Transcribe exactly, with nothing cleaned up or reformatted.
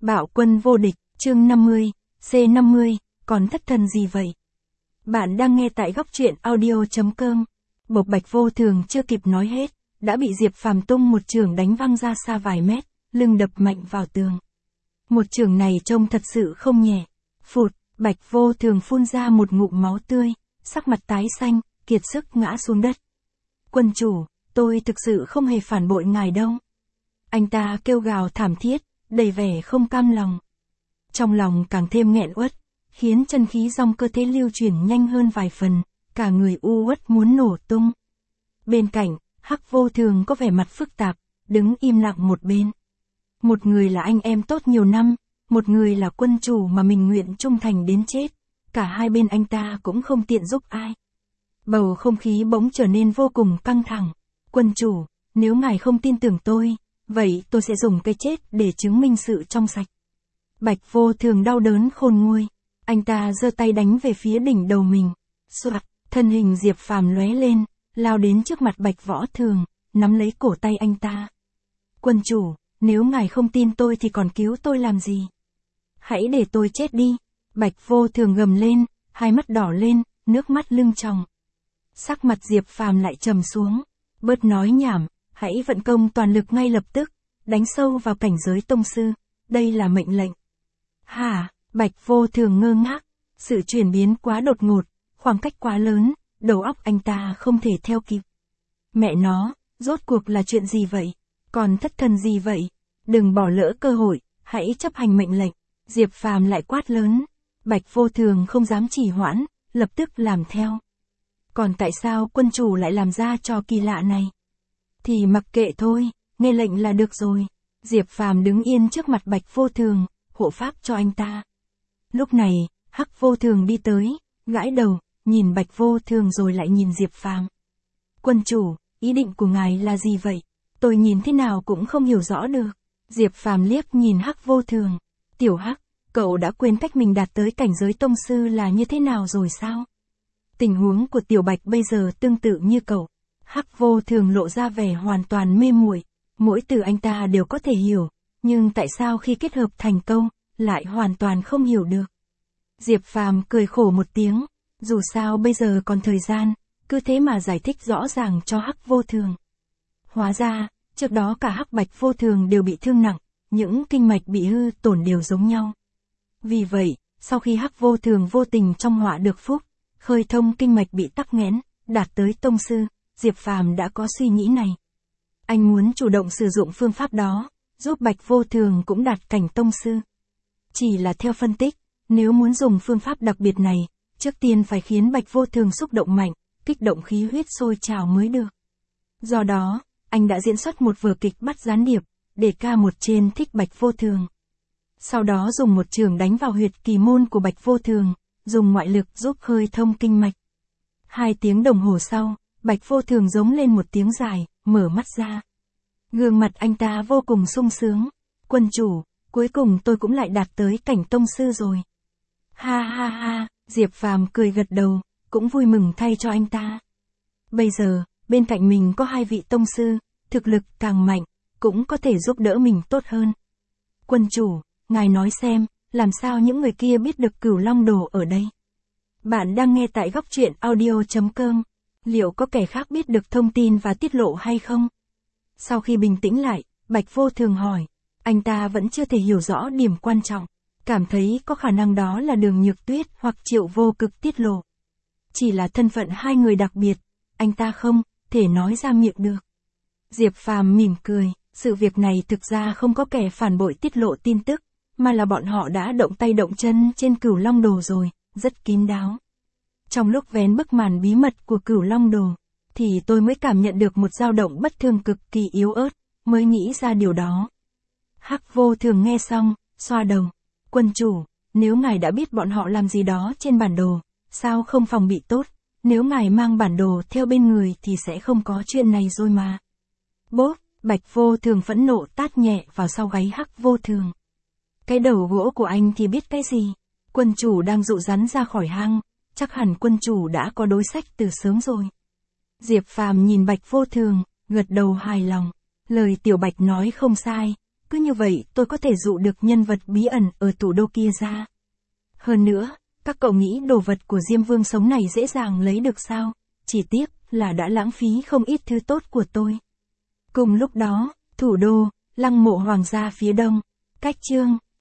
Bạo quân vô địch, chương năm mươi, C năm mươi, còn thất thần gì vậy? Bạn đang nghe tại góc truyện audio chấm com. Bộc Bạch Vô Thường chưa kịp nói hết, đã bị Diệp Phàm tung một chưởng đánh văng ra xa vài mét, lưng đập mạnh vào tường. Một chưởng này trông thật sự không nhẹ. Phụt, Bạch Vô Thường phun ra một ngụm máu tươi, sắc mặt tái xanh, kiệt sức ngã xuống đất. Quân chủ, tôi thực sự không hề phản bội ngài đâu. Anh ta kêu gào thảm thiết, đầy vẻ không cam lòng. Trong lòng càng thêm nghẹn uất, khiến chân khí trong cơ thể lưu chuyển nhanh hơn vài phần, cả người u uất muốn nổ tung. Bên cạnh, Hắc Vô Thường có vẻ mặt phức tạp, đứng im lặng một bên. Một người là anh em tốt nhiều năm, một người là quân chủ mà mình nguyện trung thành đến chết, cả hai bên anh ta cũng không tiện giúp ai. Bầu không khí bỗng trở nên vô cùng căng thẳng. Quân chủ, nếu ngài không tin tưởng tôi, vậy tôi sẽ dùng cái chết để chứng minh sự trong sạch. Bạch Vô Thường đau đớn khôn nguôi, anh ta giơ tay đánh về phía đỉnh đầu mình. Soạt, thân hình Diệp Phàm lóe lên, lao đến trước mặt Bạch Võ Thường, nắm lấy cổ tay anh ta. Quân chủ, nếu ngài không tin tôi thì còn cứu tôi làm gì? Hãy để tôi chết đi. Bạch Vô Thường gầm lên, hai mắt đỏ lên, nước mắt lưng tròng. Sắc mặt Diệp Phàm lại trầm xuống. Bớt nói nhảm, hãy vận công toàn lực ngay lập tức, đánh sâu vào cảnh giới tông sư, đây là mệnh lệnh. Hả? Bạch Vô Thường ngơ ngác, sự chuyển biến quá đột ngột, khoảng cách quá lớn, đầu óc anh ta không thể theo kịp. Mẹ nó, rốt cuộc là chuyện gì vậy? Còn thất thần gì vậy? Đừng bỏ lỡ cơ hội, hãy chấp hành mệnh lệnh. Diệp Phàm lại quát lớn. Bạch Vô Thường không dám trì hoãn, lập tức làm theo. Còn tại sao quân chủ lại làm ra trò kỳ lạ này? Thì mặc kệ thôi, nghe lệnh là được rồi. Diệp Phàm đứng yên trước mặt Bạch Vô Thường, hộ pháp cho anh ta. Lúc này, Hắc Vô Thường đi tới, gãi đầu, nhìn Bạch Vô Thường rồi lại nhìn Diệp Phàm. Quân chủ, ý định của ngài là gì vậy? Tôi nhìn thế nào cũng không hiểu rõ được. Diệp Phàm liếc nhìn Hắc Vô Thường. Tiểu Hắc, cậu đã quên cách mình đạt tới cảnh giới tông sư là như thế nào rồi sao? Tình huống của Tiểu Bạch bây giờ tương tự như cậu. Hắc Vô Thường lộ ra vẻ hoàn toàn mê muội, mỗi từ anh ta đều có thể hiểu, nhưng tại sao khi kết hợp thành câu, lại hoàn toàn không hiểu được. Diệp Phàm cười khổ một tiếng, dù sao bây giờ còn thời gian, cứ thế mà giải thích rõ ràng cho Hắc Vô Thường. Hóa ra, trước đó cả Hắc Bạch Vô Thường đều bị thương nặng, những kinh mạch bị hư tổn đều giống nhau. Vì vậy, sau khi Hắc Vô Thường vô tình trong họa được phúc, khơi thông kinh mạch bị tắc nghẽn, đạt tới tông sư, Diệp Phàm đã có suy nghĩ này. Anh muốn chủ động sử dụng phương pháp đó, giúp Bạch Vô Thường cũng đạt cảnh tông sư. Chỉ là theo phân tích, nếu muốn dùng phương pháp đặc biệt này, trước tiên phải khiến Bạch Vô Thường xúc động mạnh, kích động khí huyết sôi trào mới được. Do đó, anh đã diễn xuất một vở kịch bắt gián điệp, để ca một trên thích Bạch Vô Thường. Sau đó dùng một chưởng đánh vào huyệt kỳ môn của Bạch Vô Thường, dùng ngoại lực giúp khơi thông kinh mạch. Hai tiếng đồng hồ sau, Bạch Vô Thường giống lên một tiếng dài, mở mắt ra. Gương mặt anh ta vô cùng sung sướng. Quân chủ, cuối cùng tôi cũng lại đạt tới cảnh tông sư rồi. Ha ha ha, Diệp Phàm cười gật đầu, cũng vui mừng thay cho anh ta. Bây giờ, bên cạnh mình có hai vị tông sư, thực lực càng mạnh, cũng có thể giúp đỡ mình tốt hơn. Quân chủ, ngài nói xem, làm sao những người kia biết được Cửu Long Đồ ở đây? Bạn đang nghe tại góc truyện audio chấm com. Liệu có kẻ khác biết được thông tin và tiết lộ hay không? Sau khi bình tĩnh lại, Bạch Vô Thường hỏi. Anh ta vẫn chưa thể hiểu rõ điểm quan trọng, cảm thấy có khả năng đó là Đường Nhược Tuyết hoặc Triệu Vô Cực tiết lộ. Chỉ là thân phận hai người đặc biệt, anh ta không thể nói ra miệng được. Diệp Phàm mỉm cười, sự việc này thực ra không có kẻ phản bội tiết lộ tin tức, mà là bọn họ đã động tay động chân trên Cửu Long Đồ rồi, rất kín đáo. Trong lúc vén bức màn bí mật của Cửu Long Đồ, thì tôi mới cảm nhận được một dao động bất thường cực kỳ yếu ớt, mới nghĩ ra điều đó. Hắc Vô Thường nghe xong, xoa đầu. Quân chủ, nếu ngài đã biết bọn họ làm gì đó trên bản đồ, sao không phòng bị tốt? Nếu ngài mang bản đồ theo bên người thì sẽ không có chuyện này rồi mà. Bốp, Bạch Vô Thường phẫn nộ tát nhẹ vào sau gáy Hắc Vô Thường. Cái đầu gỗ của anh thì biết cái gì? Quân chủ đang dụ rắn ra khỏi hang, chắc hẳn quân chủ đã có đối sách từ sớm rồi. Diệp Phàm nhìn Bạch Vô Thường, gật đầu hài lòng. Lời Tiểu Bạch nói không sai, cứ như vậy tôi có thể dụ được nhân vật bí ẩn ở thủ đô kia ra. Hơn nữa, các cậu nghĩ đồ vật của Diêm Vương sống này dễ dàng lấy được sao? Chỉ tiếc là đã lãng phí không ít thứ tốt của tôi. Cùng lúc đó, thủ đô, lăng mộ hoàng gia phía đông, cách chương